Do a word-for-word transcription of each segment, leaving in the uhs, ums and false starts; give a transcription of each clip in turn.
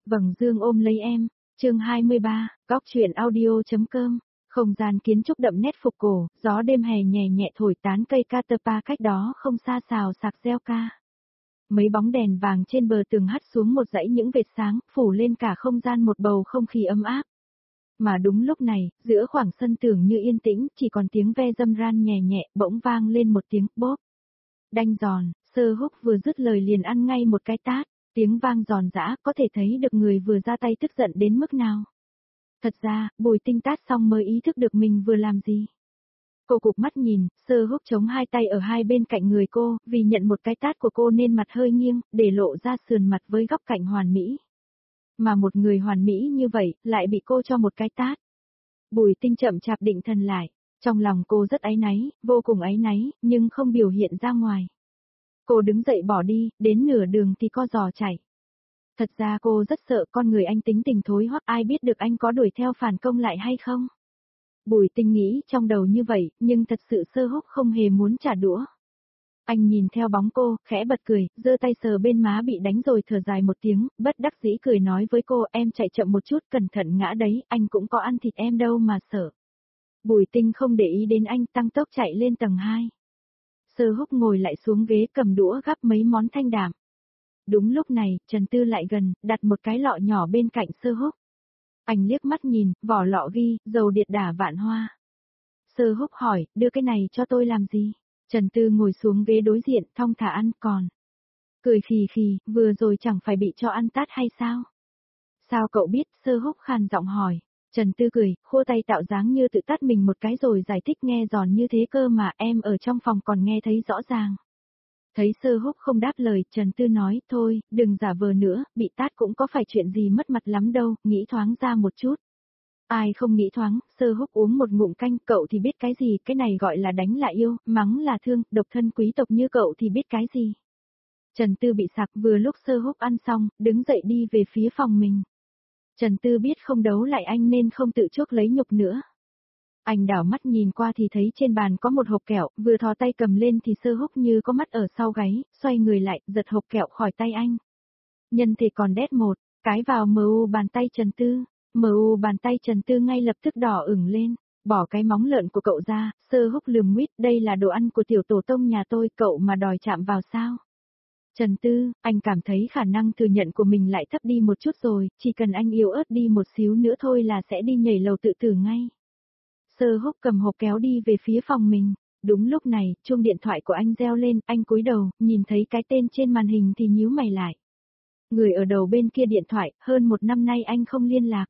Vầng dương ôm lấy em, chương hai mươi ba, góc truyện audio.com, không gian kiến trúc đậm nét phục cổ, gió đêm hè nhẹ nhẹ thổi tán cây catapa cách đó không xa xào sạc reo ca. Mấy bóng đèn vàng trên bờ tường hắt xuống một dãy những vệt sáng, phủ lên cả không gian một bầu không khí ấm áp. Mà đúng lúc này, giữa khoảng sân tưởng như yên tĩnh, chỉ còn tiếng ve dâm ran nhẹ nhẹ, bỗng vang lên một tiếng bóp. Đanh giòn, Sơ Húc vừa dứt lời liền ăn ngay một cái tát, tiếng vang giòn giã, có thể thấy được người vừa ra tay tức giận đến mức nào. Thật ra, Bùi Tinh tát xong mới ý thức được mình vừa làm gì. Cô cụp mắt nhìn, Sơ Húc chống hai tay ở hai bên cạnh người cô, vì nhận một cái tát của cô nên mặt hơi nghiêng, để lộ ra sườn mặt với góc cạnh hoàn mỹ. Mà một người hoàn mỹ như vậy, lại bị cô cho một cái tát. Bùi Tinh chậm chạp định thần lại, trong lòng cô rất áy náy, vô cùng áy náy, nhưng không biểu hiện ra ngoài. Cô đứng dậy bỏ đi, đến nửa đường thì co giò chạy. Thật ra cô rất sợ con người anh tính tình thối hoắc, ai biết được anh có đuổi theo phản công lại hay không. Bùi Tinh nghĩ trong đầu như vậy, nhưng thật sự Sơ Húc không hề muốn trả đũa. Anh nhìn theo bóng cô, khẽ bật cười, giơ tay sờ bên má bị đánh rồi thở dài một tiếng, bất đắc dĩ cười nói với cô, em chạy chậm một chút, cẩn thận ngã đấy, anh cũng có ăn thịt em đâu mà sợ. Bùi Tinh không để ý đến anh, tăng tốc chạy lên tầng hai. Sơ Húc ngồi lại xuống ghế cầm đũa gắp mấy món thanh đạm. Đúng lúc này, Trần Tư lại gần, đặt một cái lọ nhỏ bên cạnh Sơ Húc. Anh liếc mắt nhìn, vỏ lọ ghi, dầu điệt đả vạn hoa. Sơ Húc hỏi, đưa cái này cho tôi làm gì? Trần Tư ngồi xuống ghế đối diện, thong thả ăn còn. Cười khì khì, vừa rồi chẳng phải bị cho ăn tát hay sao? Sao cậu biết? Sơ Húc khàn giọng hỏi. Trần Tư cười, khô tay tạo dáng như tự tát mình một cái rồi giải thích, nghe giòn như thế cơ mà em ở trong phòng còn nghe thấy rõ ràng. Thấy Sơ Húc không đáp lời, Trần Tư nói, thôi, đừng giả vờ nữa, bị tát cũng có phải chuyện gì mất mặt lắm đâu, nghĩ thoáng ra một chút. Ai không nghĩ thoáng, Sơ Húc uống một ngụm canh, cậu thì biết cái gì, cái này gọi là đánh là yêu, mắng là thương, độc thân quý tộc như cậu thì biết cái gì. Trần Tư bị sặc, vừa lúc Sơ Húc ăn xong, đứng dậy đi về phía phòng mình. Trần Tư biết không đấu lại anh nên không tự chuốc lấy nhục nữa. Anh đảo mắt nhìn qua thì thấy trên bàn có một hộp kẹo, vừa thò tay cầm lên thì Sơ Húc như có mắt ở sau gáy, xoay người lại, giật hộp kẹo khỏi tay anh. Nhân thể còn đét một, cái vào mờ u bàn tay Trần Tư, mờ u bàn tay Trần Tư ngay lập tức đỏ ửng lên, bỏ cái móng lợn của cậu ra, Sơ Húc lườm nguyết, đây là đồ ăn của tiểu tổ tông nhà tôi, cậu mà đòi chạm vào sao? Trần Tư, anh cảm thấy khả năng thừa nhận của mình lại thấp đi một chút rồi, chỉ cần anh yếu ớt đi một xíu nữa thôi là sẽ đi nhảy lầu tự tử ngay. Sơ Húc cầm hộp kéo đi về phía phòng mình. Đúng lúc này, chuông điện thoại của anh reo lên, anh cúi đầu, nhìn thấy cái tên trên màn hình thì nhíu mày lại. Người ở đầu bên kia điện thoại, hơn một năm nay anh không liên lạc.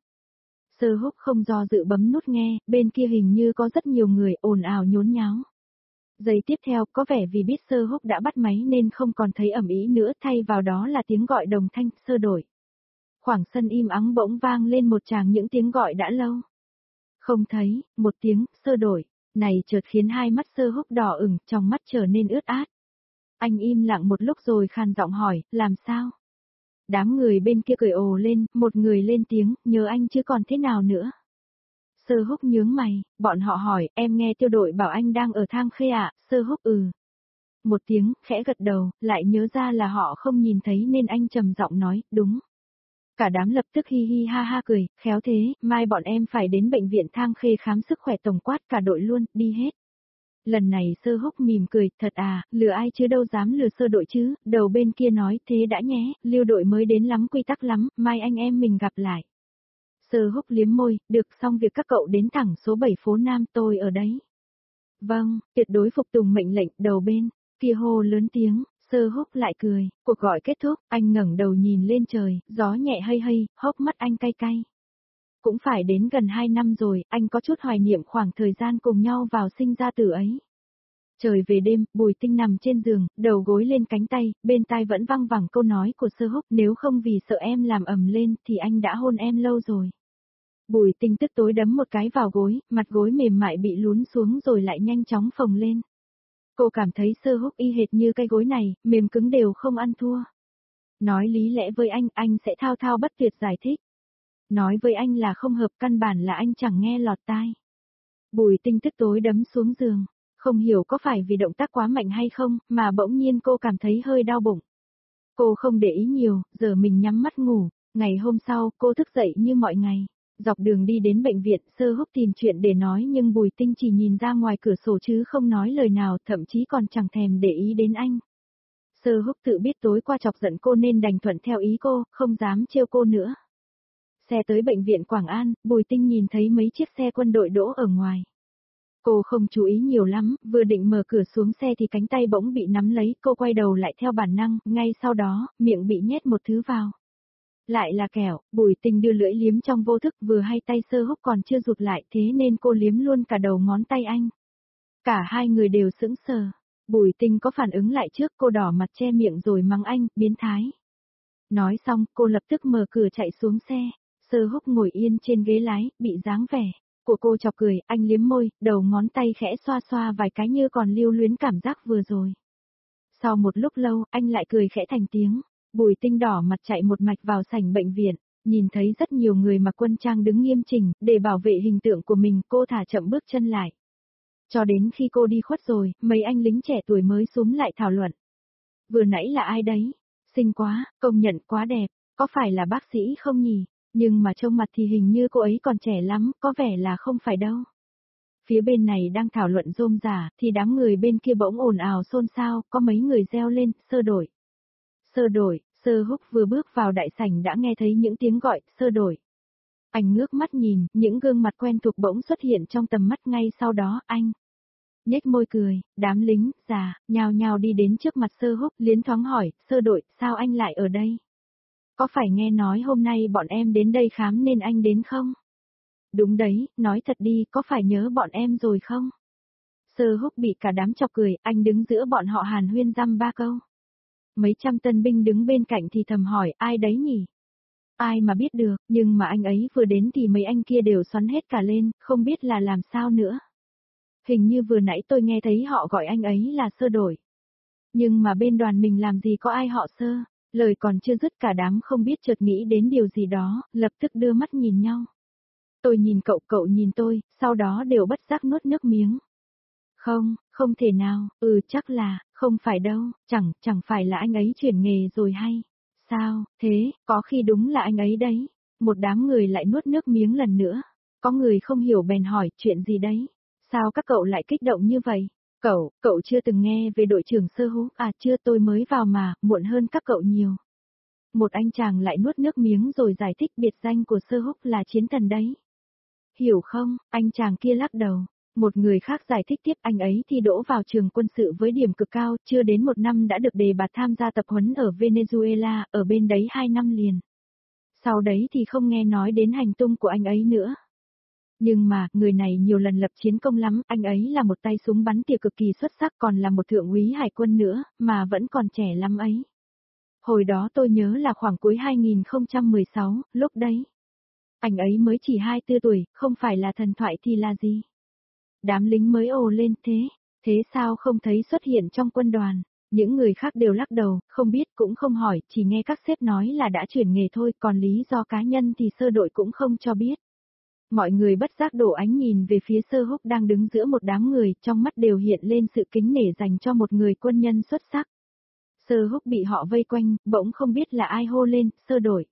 Sơ Húc không do dự bấm nút nghe, bên kia hình như có rất nhiều người ồn ào nhốn nháo. Giây tiếp theo, có vẻ vì biết Sơ Húc đã bắt máy nên không còn thấy ầm ĩ nữa, thay vào đó là tiếng gọi đồng thanh, Sơ đổi. Khoảng sân im ắng bỗng vang lên một tràng những tiếng gọi đã lâu. Không thấy, một tiếng, Sơ đổi, này chợt khiến hai mắt Sơ Húc đỏ ửng, trong mắt trở nên ướt át. Anh im lặng một lúc rồi khàn giọng hỏi, làm sao? Đám người bên kia cười ồ lên, một người lên tiếng, nhớ anh chứ còn thế nào nữa? Sơ Húc nhướng mày, bọn họ hỏi, em nghe Tiêu đội bảo anh đang ở Thang Khê ạ, Sơ Húc ừ. Một tiếng, khẽ gật đầu, lại nhớ ra là họ không nhìn thấy nên anh trầm giọng nói, đúng. Cả đám lập tức hi hi ha ha cười, khéo thế, mai bọn em phải đến bệnh viện Thang Khê khám sức khỏe tổng quát cả đội luôn, đi hết. Lần này Sơ Húc mỉm cười, thật à, lừa ai chứ đâu dám lừa Sơ đội chứ, đầu bên kia nói, thế đã nhé, Lưu đội mới đến lắm quy tắc lắm, mai anh em mình gặp lại. Sơ Húc liếm môi, được, xong việc các cậu đến thẳng số bảy phố Nam, tôi ở đấy. Vâng, tuyệt đối phục tùng mệnh lệnh, đầu bên kia hô lớn tiếng. Sơ Húc lại cười, cuộc gọi kết thúc, anh ngẩng đầu nhìn lên trời, gió nhẹ hây hây, hốc mắt anh cay cay. Cũng phải đến gần hai năm rồi, anh có chút hoài niệm khoảng thời gian cùng nhau vào sinh ra tử ấy. Trời về đêm, Bùi Tinh nằm trên giường, đầu gối lên cánh tay, bên tai vẫn văng vẳng câu nói của Sơ Húc, nếu không vì sợ em làm ầm lên thì anh đã hôn em lâu rồi. Bùi Tinh tức tối đấm một cái vào gối, mặt gối mềm mại bị lún xuống rồi lại nhanh chóng phồng lên. Cô cảm thấy Sơ Húc y hệt như cái gối này, mềm cứng đều không ăn thua. Nói lý lẽ với anh, anh sẽ thao thao bất tuyệt giải thích. Nói với anh là không hợp, căn bản là anh chẳng nghe lọt tai. Bùi Tinh tức tối đấm xuống giường, không hiểu có phải vì động tác quá mạnh hay không, mà bỗng nhiên cô cảm thấy hơi đau bụng. Cô không để ý nhiều, giờ mình nhắm mắt ngủ, Ngày hôm sau, cô thức dậy như mọi ngày. Dọc đường đi đến bệnh viện, Sơ Húc tìm chuyện để nói nhưng Bùi Tinh chỉ nhìn ra ngoài cửa sổ chứ không nói lời nào, thậm chí còn chẳng thèm để ý đến anh. Sơ Húc tự biết tối qua chọc giận cô nên đành thuận theo ý cô, không dám trêu cô nữa. Xe tới bệnh viện Quảng An, Bùi Tinh nhìn thấy mấy chiếc xe quân đội đỗ ở ngoài. Cô không chú ý nhiều lắm, vừa định mở cửa xuống xe thì cánh tay bỗng bị nắm lấy, cô quay đầu lại theo bản năng, ngay sau đó, miệng bị nhét một thứ vào. Lại là kẹo, Bùi Tinh đưa lưỡi liếm trong vô thức, vừa hay tay Sơ Húc còn chưa rụt lại thế nên cô liếm luôn cả đầu ngón tay anh. Cả hai người đều sững sờ. Bùi Tinh có phản ứng lại trước, cô đỏ mặt che miệng rồi mắng anh, biến thái. Nói xong, cô lập tức mở cửa chạy xuống xe. Sơ Húc ngồi yên trên ghế lái, bị dáng vẻ của cô chọc cười, anh liếm môi, đầu ngón tay khẽ xoa xoa vài cái như còn lưu luyến cảm giác vừa rồi. Sau một lúc lâu, anh lại cười khẽ thành tiếng. Bùi Tinh đỏ mặt chạy một mạch vào sảnh bệnh viện, nhìn thấy rất nhiều người mặc quân trang đứng nghiêm chỉnh, để bảo vệ hình tượng của mình, cô thả chậm bước chân lại. Cho đến khi cô đi khuất rồi, mấy anh lính trẻ tuổi mới xúm lại thảo luận. Vừa nãy là ai đấy? Xinh quá, công nhận quá đẹp, có phải là bác sĩ không nhỉ? Nhưng mà trông mặt thì hình như cô ấy còn trẻ lắm, có vẻ là không phải đâu. Phía bên này đang thảo luận rôm rả, thì đám người bên kia bỗng ồn ào xôn xao, có mấy người reo lên, sơ đổi. Sơ đổi, Sơ Húc vừa bước vào đại sảnh đã nghe thấy những tiếng gọi, sơ đổi. Anh ngước mắt nhìn, những gương mặt quen thuộc bỗng xuất hiện trong tầm mắt, ngay sau đó, anh nhếch môi cười, đám lính, già, nhào nhào đi đến trước mặt Sơ Húc, liến thoáng hỏi, sơ đội, sao anh lại ở đây? Có phải nghe nói hôm nay bọn em đến đây khám nên anh đến không? Đúng đấy, nói thật đi, có phải nhớ bọn em rồi không? Sơ Húc bị cả đám chọc cười, anh đứng giữa bọn họ hàn huyên dăm ba câu. Mấy trăm tân binh đứng bên cạnh thì thầm hỏi, ai đấy nhỉ? Ai mà biết được, nhưng mà anh ấy vừa đến thì mấy anh kia đều xoắn hết cả lên, không biết là làm sao nữa. Hình như vừa nãy tôi nghe thấy họ gọi anh ấy là sơ đổi. Nhưng mà bên đoàn mình làm gì có ai họ sơ, lời còn chưa dứt cả đám không biết chợt nghĩ đến điều gì đó, lập tức đưa mắt nhìn nhau. Tôi nhìn cậu, cậu nhìn tôi, sau đó đều bất giác nuốt nước miếng. Không, không thể nào, ừ chắc là, không phải đâu, chẳng, chẳng phải là anh ấy chuyển nghề rồi hay. Sao, thế, có khi đúng là anh ấy đấy. Một đám người lại nuốt nước miếng lần nữa. Có người không hiểu bèn hỏi, chuyện gì đấy? Sao các cậu lại kích động như vậy? Cậu, cậu chưa từng nghe về đội trưởng Sơ Húc à? Chưa, tôi mới vào mà, muộn hơn các cậu nhiều. Một anh chàng lại nuốt nước miếng rồi giải thích biệt danh của Sơ Húc là chiến thần đấy. Hiểu không, anh chàng kia lắc đầu. Một người khác giải thích tiếp, anh ấy thì đỗ vào trường quân sự với điểm cực cao, chưa đến một năm đã được đề bạt tham gia tập huấn ở Venezuela, ở bên đấy hai năm liền. Sau đấy thì không nghe nói đến hành tung của anh ấy nữa. Nhưng mà, người này nhiều lần lập chiến công lắm, anh ấy là một tay súng bắn tỉa cực kỳ xuất sắc, còn là một thượng úy hải quân nữa, mà vẫn còn trẻ lắm ấy. Hồi đó tôi nhớ là khoảng cuối hai nghìn không trăm mười sáu, lúc đấy. Anh ấy mới chỉ hai mươi tư tuổi, không phải là thần thoại thì là gì? Đám lính mới ồ lên, thế, thế sao không thấy xuất hiện trong quân đoàn? Những người khác đều lắc đầu, không biết cũng không hỏi, chỉ nghe các sếp nói là đã chuyển nghề thôi, còn lý do cá nhân thì sơ đội cũng không cho biết. Mọi người bất giác đổ ánh nhìn về phía Sơ Húc đang đứng giữa một đám người, trong mắt đều hiện lên sự kính nể dành cho một người quân nhân xuất sắc. Sơ Húc bị họ vây quanh, bỗng không biết là ai hô lên, sơ đội.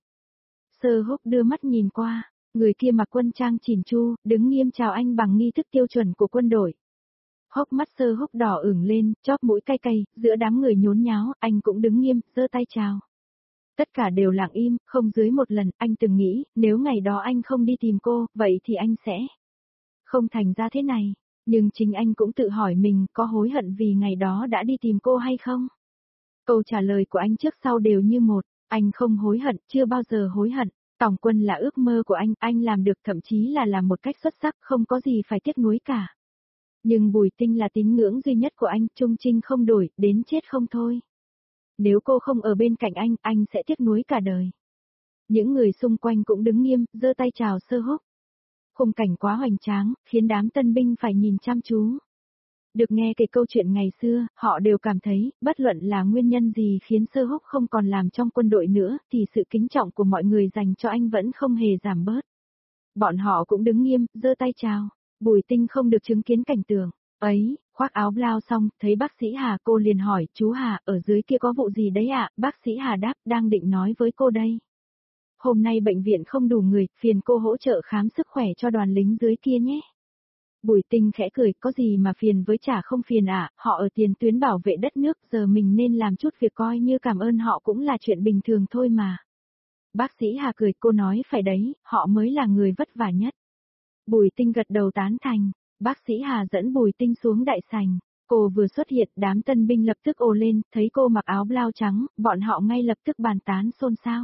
Sơ Húc đưa mắt nhìn qua, người kia mặc quân trang chỉn chu, đứng nghiêm chào anh bằng nghi thức tiêu chuẩn của quân đội. Hốc mắt Sơ Húc đỏ ửng lên, chóp mũi cay cay, giữa đám người nhốn nháo, anh cũng đứng nghiêm, giơ tay chào. Tất cả đều lặng im, không dưới một lần, anh từng nghĩ, nếu ngày đó anh không đi tìm cô, vậy thì anh sẽ không thành ra thế này. Nhưng chính anh cũng tự hỏi mình có hối hận vì ngày đó đã đi tìm cô hay không? Câu trả lời của anh trước sau đều như một, anh không hối hận, chưa bao giờ hối hận. Tòng quân là ước mơ của anh, anh làm được, thậm chí là làm một cách xuất sắc, không có gì phải tiếc nuối cả. Nhưng Bùi Tinh là tín ngưỡng duy nhất của anh, trung trinh không đổi, đến chết không thôi. Nếu cô không ở bên cạnh anh, anh sẽ tiếc nuối cả đời. Những người xung quanh cũng đứng nghiêm, giơ tay chào Sơ Húc. Khung cảnh quá hoành tráng, khiến đám tân binh phải nhìn chăm chú. Được nghe kể câu chuyện ngày xưa, họ đều cảm thấy, bất luận là nguyên nhân gì khiến Sơ Húc không còn làm trong quân đội nữa, thì sự kính trọng của mọi người dành cho anh vẫn không hề giảm bớt. Bọn họ cũng đứng nghiêm, giơ tay chào. Bùi Tinh không được chứng kiến cảnh tượng ấy, khoác áo blau xong, thấy bác sĩ Hà, cô liền hỏi, chú Hà, ở dưới kia có vụ gì đấy ạ? Bác sĩ Hà đáp, đang định nói với cô đây. hôm nay bệnh viện không đủ người, phiền cô hỗ trợ khám sức khỏe cho đoàn lính dưới kia nhé. Bùi Tinh khẽ cười, có gì mà phiền với chả không phiền ạ, à, họ ở tiền tuyến bảo vệ đất nước, giờ mình nên làm chút việc coi như cảm ơn họ cũng là chuyện bình thường thôi mà. Bác sĩ Hà cười, cô nói phải đấy, họ mới là người vất vả nhất. Bùi Tinh gật đầu tán thành, bác sĩ Hà dẫn Bùi Tinh xuống đại sảnh. Cô vừa xuất hiện, đám tân binh lập tức ồ lên, thấy cô mặc áo blau trắng, bọn họ ngay lập tức bàn tán xôn xao.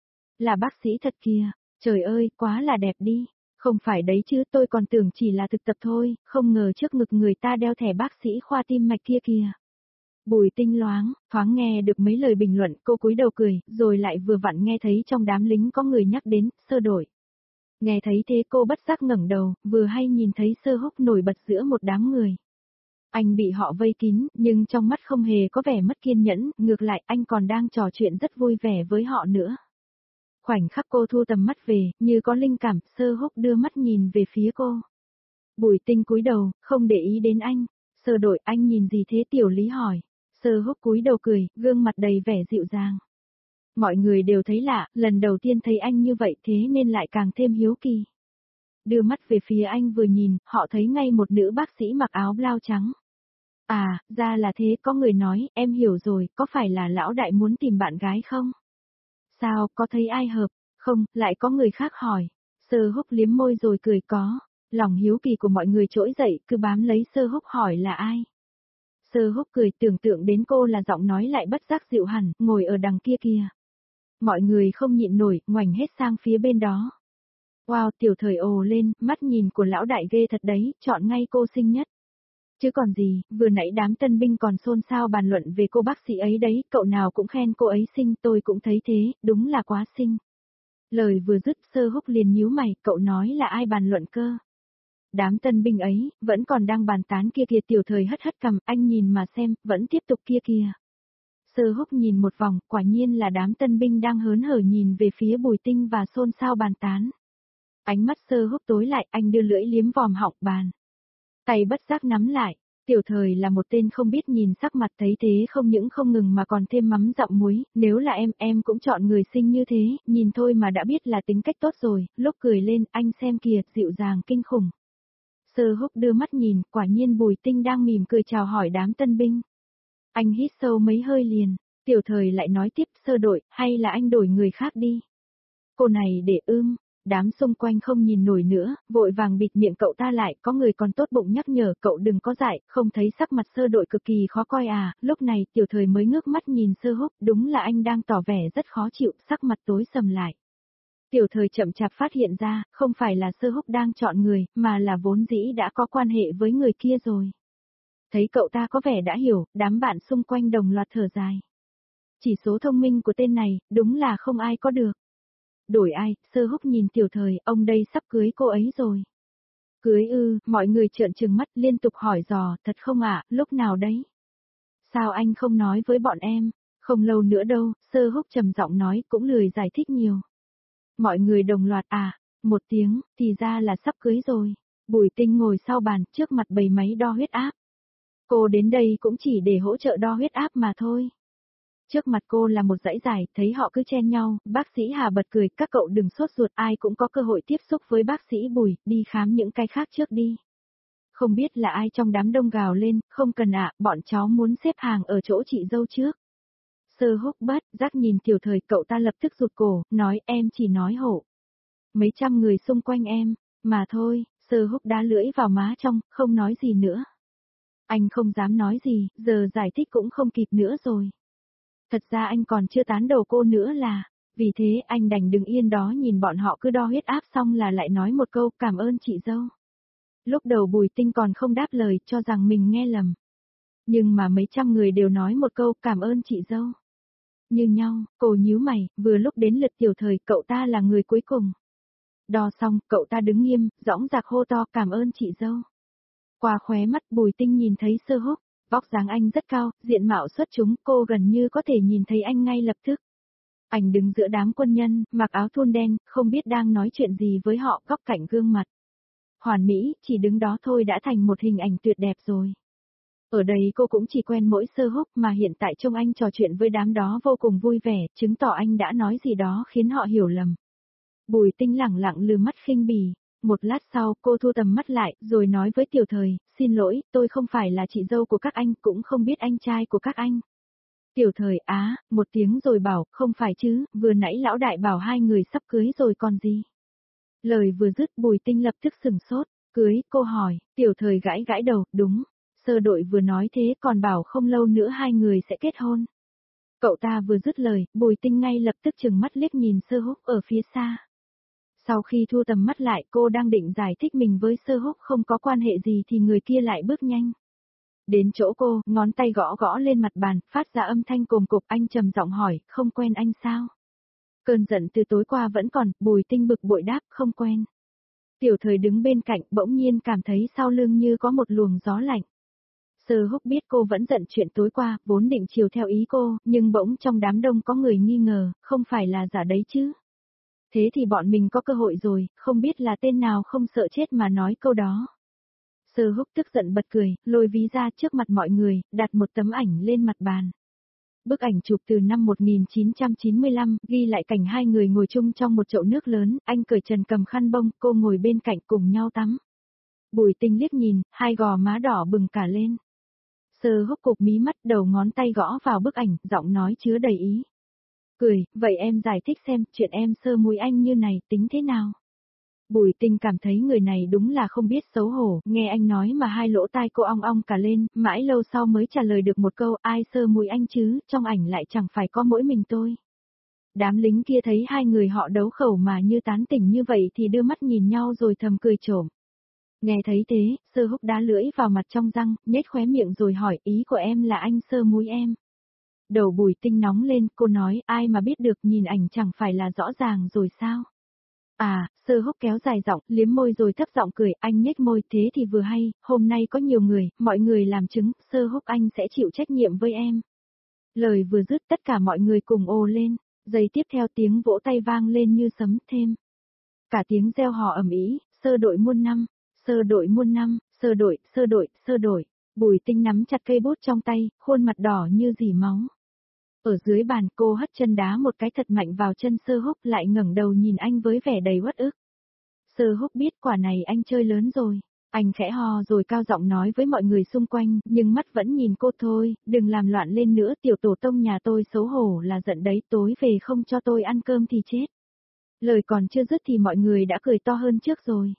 Là bác sĩ thật kìa, trời ơi, quá là đẹp đi. Không phải đấy chứ, tôi còn tưởng chỉ là thực tập thôi, không ngờ trước ngực người ta đeo thẻ bác sĩ khoa tim mạch kia kìa. Bùi Tinh loáng, thoáng nghe được mấy lời bình luận, cô cúi đầu cười, rồi lại vừa vặn nghe thấy trong đám lính có người nhắc đến, Sơ Đội. Nghe thấy thế cô bất giác ngẩng đầu, vừa hay nhìn thấy Sơ Húc nổi bật giữa một đám người. Anh bị họ vây kín, nhưng trong mắt không hề có vẻ mất kiên nhẫn, ngược lại anh còn đang trò chuyện rất vui vẻ với họ nữa. Khoảnh khắc cô thu tầm mắt về, như có linh cảm, Sơ Húc đưa mắt nhìn về phía cô. Bùi Tinh cúi đầu, không để ý đến anh. Sơ Đội, anh nhìn gì thế? Tiểu Lý hỏi. Sơ Húc cúi đầu cười, gương mặt đầy vẻ dịu dàng. Mọi người đều thấy lạ, lần đầu tiên thấy anh như vậy thế nên lại càng thêm hiếu kỳ. Đưa mắt về phía anh vừa nhìn, họ thấy ngay một nữ bác sĩ mặc áo blau trắng. À, ra là thế, có người nói, em hiểu rồi, có phải là lão đại muốn tìm bạn gái không? Sao, có thấy ai hợp? Không, lại có người khác hỏi. Sơ Húc liếm môi rồi cười có. Lòng hiếu kỳ của mọi người trỗi dậy, cứ bám lấy Sơ Húc hỏi là ai? Sơ Húc cười, tưởng tượng đến cô là giọng nói lại bất giác dịu hẳn, ngồi ở đằng kia kìa. Mọi người không nhịn nổi, ngoảnh hết sang phía bên đó. Wow, Tiểu Thời ồ lên, mắt nhìn của lão đại ghê thật đấy, chọn ngay cô xinh nhất. Chứ còn gì, vừa nãy đám tân binh còn xôn xao bàn luận về cô bác sĩ ấy đấy, cậu nào cũng khen cô ấy xinh, tôi cũng thấy thế, đúng là quá xinh. Lời vừa dứt, Sơ Húc liền nhíu mày, cậu nói là ai bàn luận cơ? Đám tân binh ấy, vẫn còn đang bàn tán kia kìa. Tiểu Thời hất hất cằm, anh nhìn mà xem, vẫn tiếp tục kia kìa. Sơ Húc nhìn một vòng, quả nhiên là đám tân binh đang hớn hở nhìn về phía Bùi Tinh và xôn xao bàn tán. Ánh mắt Sơ Húc tối lại, anh đưa lưỡi liếm vòm họng bàn. Tay bất giác nắm lại, Tiểu Thời là một tên không biết nhìn sắc mặt, thấy thế không những không ngừng mà còn thêm mắm dặm muối, nếu là em, em cũng chọn người xinh như thế, nhìn thôi mà đã biết là tính cách tốt rồi, lúc cười lên, anh xem kìa, dịu dàng kinh khủng. Sơ Húc đưa mắt nhìn, quả nhiên Bùi Tinh đang mỉm cười chào hỏi đám tân binh. Anh hít sâu mấy hơi liền, Tiểu Thời lại nói tiếp, Sơ Đội, hay là anh đổi người khác đi. Cô này để ưm. Đám xung quanh không nhìn nổi nữa, vội vàng bịt miệng cậu ta lại, có người còn tốt bụng nhắc nhở cậu đừng có dại, không thấy sắc mặt Sơ Đội cực kỳ khó coi à, lúc này Tiểu Thời mới ngước mắt nhìn Sơ Húc, đúng là anh đang tỏ vẻ rất khó chịu, sắc mặt tối sầm lại. Tiểu Thời chậm chạp phát hiện ra, không phải là Sơ Húc đang chọn người, mà là vốn dĩ đã có quan hệ với người kia rồi. Thấy cậu ta có vẻ đã hiểu, đám bạn xung quanh đồng loạt thở dài. Chỉ số thông minh của tên này, đúng là không ai có được. Đổi ai? Sơ Húc nhìn Tiểu Thời, ông đây sắp cưới cô ấy rồi. Cưới ư? Mọi người trợn trừng mắt liên tục hỏi dò, thật không ạ, lúc nào đấy? Sao anh không nói với bọn em? Không lâu nữa đâu, Sơ Húc trầm giọng nói, cũng lười giải thích nhiều. Mọi người đồng loạt à, một tiếng, thì ra là sắp cưới rồi. Bùi Tinh ngồi sau bàn, trước mặt bầy máy đo huyết áp. Cô đến đây cũng chỉ để hỗ trợ đo huyết áp mà thôi. Trước mặt cô là một dãy dài, thấy họ cứ chen nhau, bác sĩ Hà bật cười, các cậu đừng sốt ruột, ai cũng có cơ hội tiếp xúc với bác sĩ Bùi, đi khám những cái khác trước đi. Không biết là ai trong đám đông gào lên, không cần ạ, bọn cháu muốn xếp hàng ở chỗ chị dâu trước. Sơ Húc bất giác nhìn Tiểu Thời, cậu ta lập tức rụt cổ, nói em chỉ nói hộ. Mấy trăm người xung quanh em, mà thôi, Sơ Húc đá lưỡi vào má trong, không nói gì nữa. Anh không dám nói gì, giờ giải thích cũng không kịp nữa rồi. Thật ra anh còn chưa tán đầu cô nữa là, vì thế anh đành đứng yên đó nhìn bọn họ cứ đo huyết áp xong là lại nói một câu cảm ơn chị dâu. Lúc đầu Bùi Tinh còn không đáp lời cho rằng mình nghe lầm. Nhưng mà mấy trăm người đều nói một câu cảm ơn chị dâu. Như nhau, cô nhíu mày, vừa lúc đến lượt Tiểu Thời, cậu ta là người cuối cùng. Đo xong, cậu ta đứng nghiêm, dõng dạc hô to cảm ơn chị dâu. Qua khóe mắt Bùi Tinh nhìn thấy Sơ Húc. Vóc dáng anh rất cao, diện mạo xuất chúng, cô gần như có thể nhìn thấy anh ngay lập tức. Anh đứng giữa đám quân nhân, mặc áo thun đen, không biết đang nói chuyện gì với họ, góc cạnh gương mặt. Hoàn mỹ, chỉ đứng đó thôi đã thành một hình ảnh tuyệt đẹp rồi. Ở đây cô cũng chỉ quen mỗi Sơ Húc mà hiện tại trông anh trò chuyện với đám đó vô cùng vui vẻ, chứng tỏ anh đã nói gì đó khiến họ hiểu lầm. Bùi Tinh lẳng lặng lừ mắt khinh bỉ. Một lát sau cô thu tầm mắt lại rồi nói với Tiểu Thời, xin lỗi, tôi không phải là chị dâu của các anh, cũng không biết anh trai của các anh. Tiểu Thời á, một tiếng rồi bảo, không phải chứ, vừa nãy lão đại bảo hai người sắp cưới rồi còn gì. Lời vừa dứt Bùi Tinh lập tức sừng sốt, cưới, cô hỏi, Tiểu Thời gãi gãi đầu, đúng. Sơ đội vừa nói thế còn bảo không lâu nữa hai người sẽ kết hôn. Cậu ta vừa dứt lời, Bùi Tinh ngay lập tức trừng mắt liếc nhìn Sơ Húc ở phía xa. Sau khi thu tầm mắt lại cô đang định giải thích mình với Sơ Húc không có quan hệ gì thì người kia lại bước nhanh. Đến chỗ cô, ngón tay gõ gõ lên mặt bàn, phát ra âm thanh cồm cộp. Anh trầm giọng hỏi, không quen anh sao? Cơn giận từ tối qua vẫn còn, Bùi Tinh bực bội đáp, không quen. Tiểu Thời đứng bên cạnh bỗng nhiên cảm thấy sau lưng như có một luồng gió lạnh. Sơ Húc biết cô vẫn giận chuyện tối qua, vốn định chiều theo ý cô, nhưng bỗng trong đám đông có người nghi ngờ, không phải là giả đấy chứ. Thế thì bọn mình có cơ hội rồi, không biết là tên nào không sợ chết mà nói câu đó. Sơ Húc tức giận bật cười, lôi ví ra trước mặt mọi người, đặt một tấm ảnh lên mặt bàn. Bức ảnh chụp từ năm một nghìn chín trăm chín mươi lăm, ghi lại cảnh hai người ngồi chung trong một chậu nước lớn, anh cởi trần cầm khăn bông, cô ngồi bên cạnh cùng nhau tắm. Bùi Tinh liếc nhìn, hai gò má đỏ bừng cả lên. Sơ Húc cụp mí mắt, đầu ngón tay gõ vào bức ảnh, giọng nói chứa đầy ý. Cười, vậy em giải thích xem, chuyện em sơ múi anh như này, tính thế nào? Bùi Tinh cảm thấy người này đúng là không biết xấu hổ, nghe anh nói mà hai lỗ tai cô ong ong cả lên, mãi lâu sau mới trả lời được một câu, ai sơ múi anh chứ, trong ảnh lại chẳng phải có mỗi mình tôi. Đám lính kia thấy hai người họ đấu khẩu mà như tán tỉnh như vậy thì đưa mắt nhìn nhau rồi thầm cười trộm. Nghe thấy thế, Sơ Húc đá lưỡi vào mặt trong răng, nhếch khóe miệng rồi hỏi, ý của em là anh sơ múi em. Đầu Bùi Tinh nóng lên, cô nói, ai mà biết được, nhìn ảnh chẳng phải là rõ ràng rồi sao? À, Sơ Húc kéo dài giọng, liếm môi rồi thấp giọng cười, anh nhếch môi, thế thì vừa hay, hôm nay có nhiều người, mọi người làm chứng, Sơ Húc anh sẽ chịu trách nhiệm với em. Lời vừa dứt tất cả mọi người cùng ồ lên, giây tiếp theo tiếng vỗ tay vang lên như sấm thêm. Cả tiếng reo hò ầm ĩ, sơ đội muôn năm, sơ đội muôn năm, sơ đội, sơ đội, sơ đội. Bùi Tinh nắm chặt cây bút trong tay, khuôn mặt đỏ như dỉ máu. Ở dưới bàn cô hất chân đá một cái thật mạnh vào chân Sơ Húc, lại ngẩng đầu nhìn anh với vẻ đầy uất ức. Sơ Húc biết quả này anh chơi lớn rồi. Anh khẽ ho rồi cao giọng nói với mọi người xung quanh, nhưng mắt vẫn nhìn cô thôi, đừng làm loạn lên nữa, tiểu tổ tông nhà tôi xấu hổ là giận đấy, tối về không cho tôi ăn cơm thì chết. Lời còn chưa dứt thì mọi người đã cười to hơn trước rồi.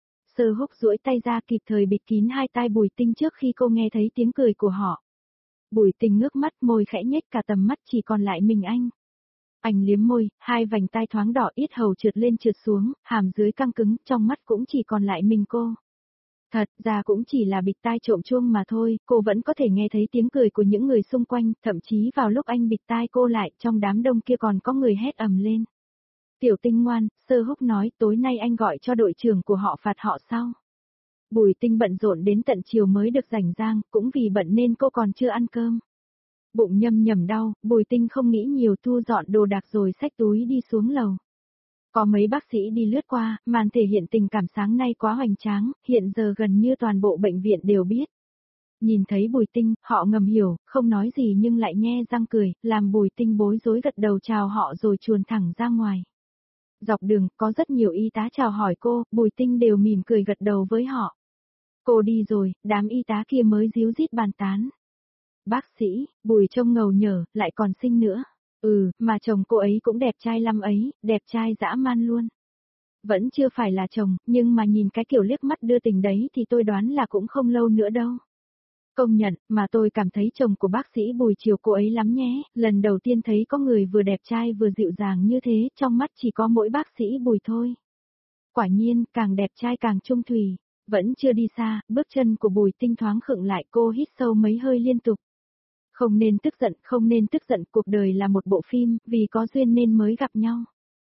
Sơ Húc duỗi tay ra kịp thời bịt kín hai tai Bùi Tinh trước khi cô nghe thấy tiếng cười của họ. Bùi Tinh ngước mắt, môi khẽ nhếch, cả tầm mắt chỉ còn lại mình anh. Anh liếm môi, hai vành tai thoáng đỏ, yết hầu trượt lên trượt xuống, hàm dưới căng cứng, trong mắt cũng chỉ còn lại mình cô. Thật ra cũng chỉ là bịt tai trộm chuông mà thôi, cô vẫn có thể nghe thấy tiếng cười của những người xung quanh, thậm chí vào lúc anh bịt tai cô lại, trong đám đông kia còn có người hét ầm lên. Tiểu Tinh ngoan, Sơ Húc nói, tối nay anh gọi cho đội trưởng của họ phạt họ sau. Bùi Tinh bận rộn đến tận chiều mới được rảnh rang, cũng vì bận nên cô còn chưa ăn cơm. Bụng nhầm nhầm đau, Bùi Tinh không nghĩ nhiều, thu dọn đồ đạc rồi xách túi đi xuống lầu. Có mấy bác sĩ đi lướt qua, màn thể hiện tình cảm sáng nay quá hoành tráng, hiện giờ gần như toàn bộ bệnh viện đều biết. Nhìn thấy Bùi Tinh, họ ngầm hiểu, không nói gì nhưng lại nhe răng cười, làm Bùi Tinh bối rối gật đầu chào họ rồi chuồn thẳng ra ngoài. Dọc đường, có rất nhiều y tá chào hỏi cô, Bùi Tinh đều mỉm cười gật đầu với họ. Cô đi rồi, đám y tá kia mới díu dít bàn tán. Bác sĩ, Bùi trông ngầu nhở, lại còn xinh nữa. Ừ, mà chồng cô ấy cũng đẹp trai lắm ấy, đẹp trai dã man luôn. Vẫn chưa phải là chồng, nhưng mà nhìn cái kiểu liếc mắt đưa tình đấy thì tôi đoán là cũng không lâu nữa đâu. Công nhận, mà tôi cảm thấy chồng của bác sĩ Bùi chiều cô ấy lắm nhé, lần đầu tiên thấy có người vừa đẹp trai vừa dịu dàng như thế, trong mắt chỉ có mỗi bác sĩ Bùi thôi. Quả nhiên, càng đẹp trai càng trung thủy. Vẫn chưa đi xa, bước chân của Bùi Tinh thoáng khựng lại, cô hít sâu mấy hơi liên tục. Không nên tức giận, không nên tức giận, cuộc đời là một bộ phim, vì có duyên nên mới gặp nhau.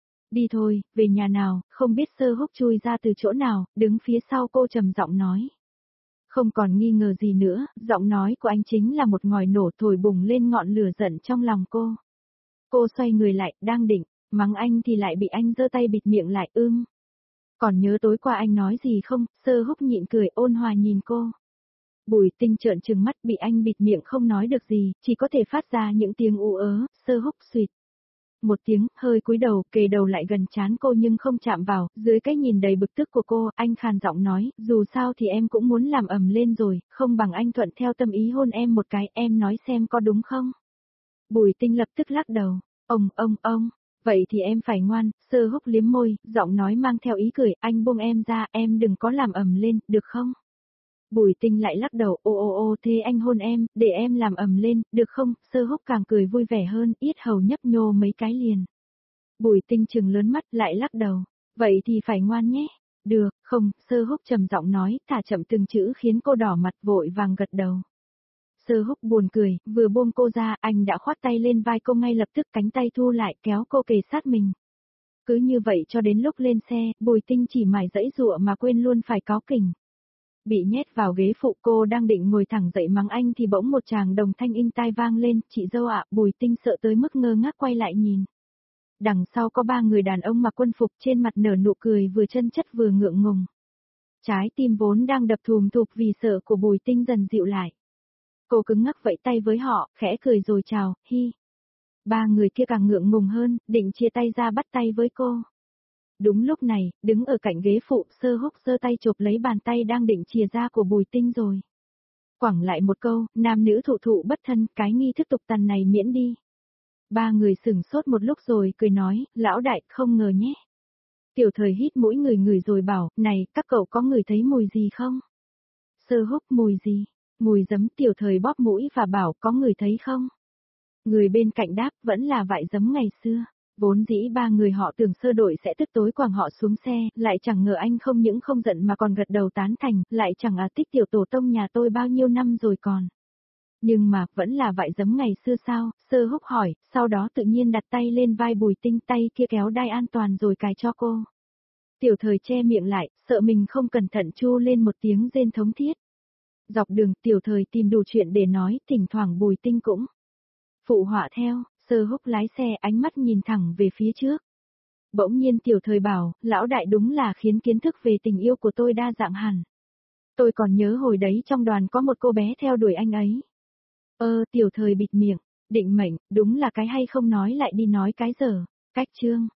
Đi thôi, về nhà nào, không biết Sơ Húc chui ra từ chỗ nào, đứng phía sau cô trầm giọng nói. Không còn nghi ngờ gì nữa, giọng nói của anh chính là một ngòi nổ thổi bùng lên ngọn lửa giận trong lòng cô. Cô xoay người lại, đang định, mắng anh thì lại bị anh giơ tay bịt miệng lại, ưm. Còn nhớ tối qua anh nói gì không? Sơ Húc nhịn cười ôn hòa nhìn cô. Bùi Tinh trợn trừng mắt, bị anh bịt miệng không nói được gì, chỉ có thể phát ra những tiếng ú ớ, Sơ Húc suýt. một tiếng, hơi cúi đầu, kề đầu lại gần trán cô nhưng không chạm vào, dưới cái nhìn đầy bực tức của cô, anh khàn giọng nói, dù sao thì em cũng muốn làm ầm lên rồi, không bằng anh thuận theo tâm ý hôn em một cái, em nói xem có đúng không? Bùi Tinh lập tức lắc đầu, ông, ông, ông, vậy thì em phải ngoan, Sơ Húc liếm môi, giọng nói mang theo ý cười, anh buông em ra, em đừng có làm ầm lên, được không? Bùi Tinh lại lắc đầu, ô ô ô thế anh hôn em, để em làm ầm lên, được không? Sơ Húc càng cười vui vẻ hơn, yết hầu nhấp nhô mấy cái liền. Bùi Tinh trừng lớn mắt lại lắc đầu, vậy thì phải ngoan nhé. Được, không, Sơ Húc trầm giọng nói, thả chậm từng chữ khiến cô đỏ mặt vội vàng gật đầu. Sơ Húc buồn cười, vừa buông cô ra, anh đã khoát tay lên vai cô ngay lập tức cánh tay thu lại kéo cô kề sát mình. Cứ như vậy cho đến lúc lên xe, Bùi Tinh chỉ mải dãy dụa mà quên luôn phải cáu kỉnh. Bị nhét vào ghế phụ cô đang định ngồi thẳng dậy mắng anh thì bỗng một tràng đồng thanh in tai vang lên, chị dâu ạ, Bùi Tinh sợ tới mức ngơ ngác quay lại nhìn. Đằng sau có ba người đàn ông mặc quân phục trên mặt nở nụ cười vừa chân chất vừa ngượng ngùng. Trái tim vốn đang đập thùm thụp vì sợ của Bùi Tinh dần dịu lại. Cô cứng ngắc vẫy tay với họ, khẽ cười rồi chào, hi. Ba người kia càng ngượng ngùng hơn, định chia tay ra bắt tay với cô. Đúng lúc này, đứng ở cạnh ghế phụ, Sơ Húc giơ tay chụp lấy bàn tay đang định chìa ra của Bùi Tinh rồi. Quẳng lại một câu, nam nữ thụ thụ bất thân, cái nghi thức tục tằn này miễn đi. Ba người sửng sốt một lúc rồi cười nói, lão đại, không ngờ nhé. Tiểu Thời hít mũi người người rồi bảo, này, các cậu có ngửi thấy mùi gì không? Sơ Húc, mùi gì? Mùi giấm. Tiểu Thời bóp mũi và bảo, có ngửi thấy không? Người bên cạnh đáp, vẫn là vại giấm ngày xưa. Vốn dĩ ba người họ tưởng Sơ đội sẽ tức tối quẳng họ xuống xe, lại chẳng ngờ anh không những không giận mà còn gật đầu tán thành, lại chẳng à tích tiểu tổ tông nhà tôi bao nhiêu năm rồi còn. Nhưng mà, vẫn là vại giấm ngày xưa sao? Sơ Húc hỏi, sau đó tự nhiên đặt tay lên vai Bùi Tinh, tay kia kéo đai an toàn rồi cài cho cô. Tiểu Thời che miệng lại, sợ mình không cẩn thận chu lên một tiếng rên thống thiết. Dọc đường, Tiểu Thời tìm đủ chuyện để nói, thỉnh thoảng Bùi Tinh cũng phụ họa theo. Sơ Húc lái xe, ánh mắt nhìn thẳng về phía trước. Bỗng nhiên Tiểu Thời bảo, lão đại đúng là khiến kiến thức về tình yêu của tôi đa dạng hẳn. Tôi còn nhớ hồi đấy trong đoàn có một cô bé theo đuổi anh ấy. Ơ, Tiểu Thời bịt miệng, định mệnh, đúng là cái hay không nói lại đi nói cái dở, cách chương.